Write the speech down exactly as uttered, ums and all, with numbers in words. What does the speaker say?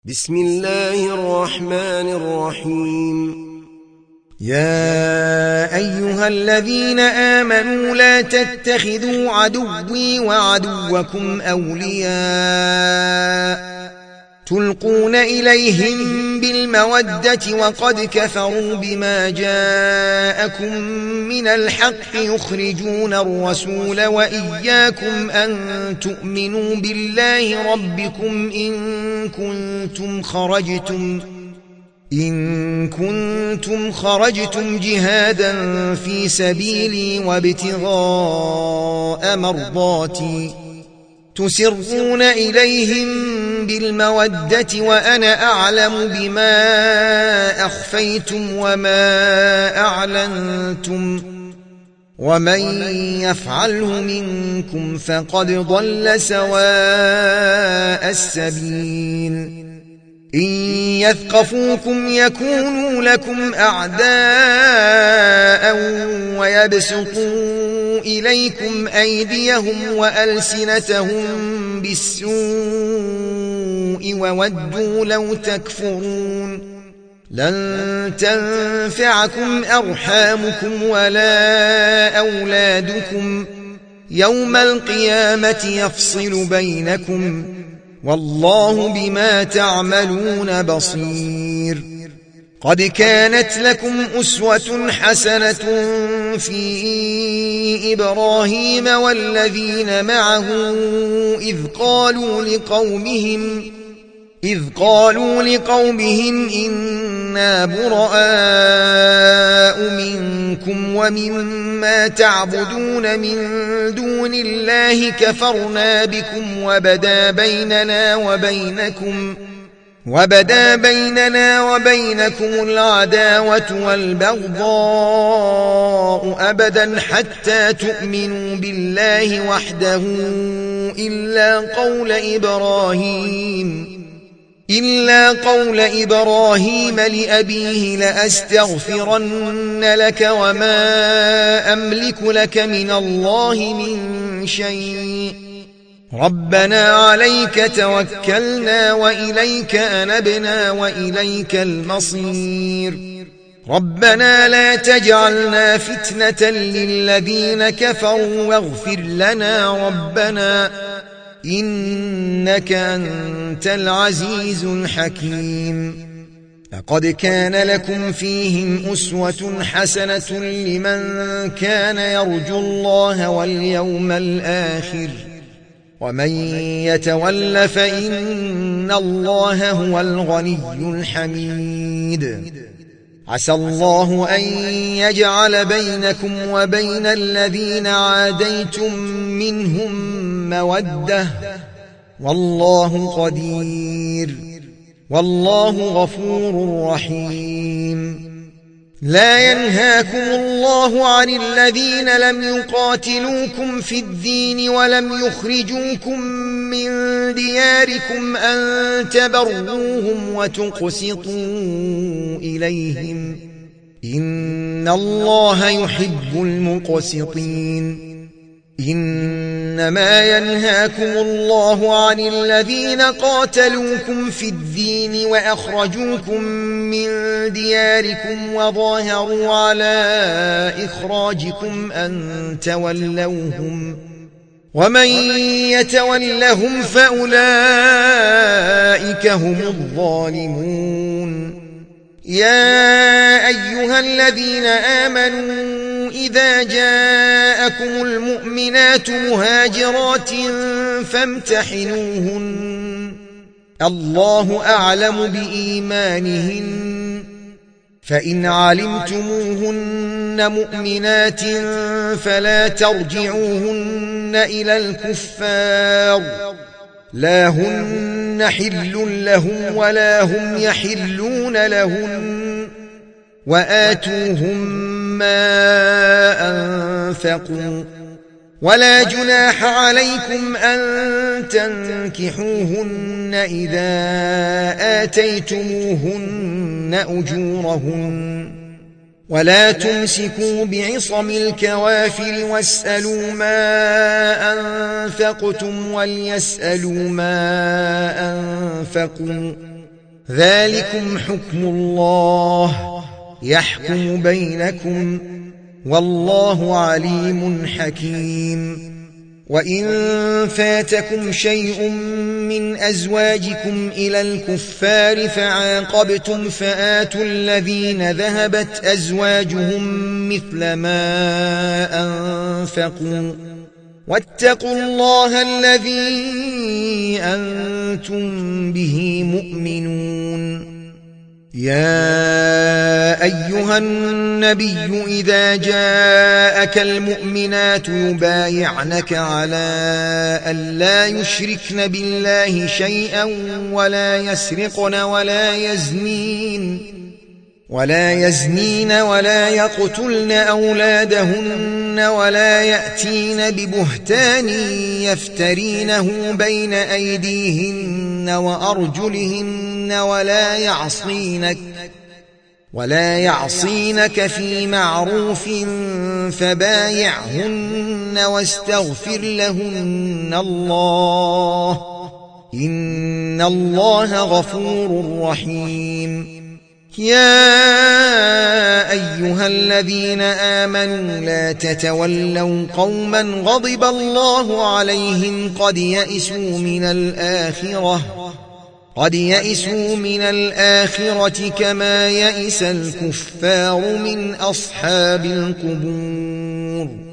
بسم الله الرحمن الرحيم. يا أيها الذين آمنوا لا تتخذوا عدوي وعدوكم أولياء تلقون إليهم بالمودة وقد كفروا بما جاءكم من الحق يخرجون الرسول وإياكم أن تؤمنوا بالله ربكم إن كنتم خرجتم إن كنتم خرجتم جهادا في سبيلي وابتغاء مرضاتي تسرون إليهم بالمودة وأنا أعلم بما أخفيتم وما أعلنتم ومن يفعله منكم فقد ضل سواء السبيل. إن يثقفوكم يكونوا لكم أعداء ويبسطوا إليكم أيديهم وألسنتهم بالسوء وودوا لو تكفرون. لن تنفعكم أرحامكم ولا أولادكم يوم القيامة يفصل بينكم والله بما تعملون بصير. قد كانت لكم أسوة حسنة في إبراهيم والذين معه إذ قالوا لقومهم إذ قالوا لقومهم إنا براء منكم ومما تعبدون من دون الله كفرنا بكم وبدا بيننا وبينكم وبدا بيننا وبينكم العداوة والبغضاء أبدا حتى تؤمنوا بالله وحده إلا قول إبراهيم إلا قول إبراهيم لأبيه لأستغفرن لك وما أملك لك من الله من شيء ربنا عليك توكلنا وإليك أنبنا وإليك المصير. ربنا لا تجعلنا فتنة للذين كفروا واغفر لنا ربنا إنك أنت العزيز الحكيم. لقد كان لكم فيهم أسوة حسنة لمن كان يرجو الله واليوم الآخر ومن يتول فإن الله هو الغني الحميد. عسى الله أن يجعل بينكم وبين الذين عاديتم منهم مودة والله قدير والله غفور رحيم. لا ينهاكم الله عن الذين لم يقاتلوكم في الدين ولم يخرجوكم من دياركم أن تبروهم وتقسطوا إليهم إن الله يحب المقسطين. إنما ينهاكم الله عن الذين قاتلوكم في الدين وأخرجوكم من دياركم وظاهروا على إخراجكم أن تولوهم ومن يتولهم فأولئك هم الظالمون. يا أيها الذين آمنوا إذا جاءكم المؤمنات مهاجرات فامتحنوهن الله أعلم بإيمانهن فإن علمتموهن مؤمنات فلا ترجعوهن إلى الكفار لا هن حل لهم ولا هم يحلون لهن وآتوهم ما أنفقوا ولا جناح عليكم أن تنكحوهن إذا آتيتموهن أجورهن ولا تمسكوا بعصم الكوافر واسألوا ما أنفقتم وليسألوا ما أنفقوا ذلكم حكم الله يحكم بينكم والله عليم حكيم. وإن فاتكم شيء من أزواجكم إلى الكفار فعاقبتم فآتوا الذين ذهبت أزواجهم مثل ما أنفقوا واتقوا الله الذي أنتم به مؤمنون. يا أيها النبي إذا جاءك المؤمنات يبايعنك على أن لا يشركن بالله شيئا ولا يسرقن ولا يزنين ولا يزنين ولا يقتلن أولادهن ولا يأتين ببهتان يفترينه بين أيديهن وأرجلهن ولا يعصينك ولا يعصينك في معروف فبايعهن واستغفر لهن الله إن الله غفور رحيم. يا أيها الذين آمنوا لا تتولوا قوما غضب الله عليهم قد يئسوا من الآخرة قد يئسوا من الآخرة كما يئس الكفار من أصحاب القبور.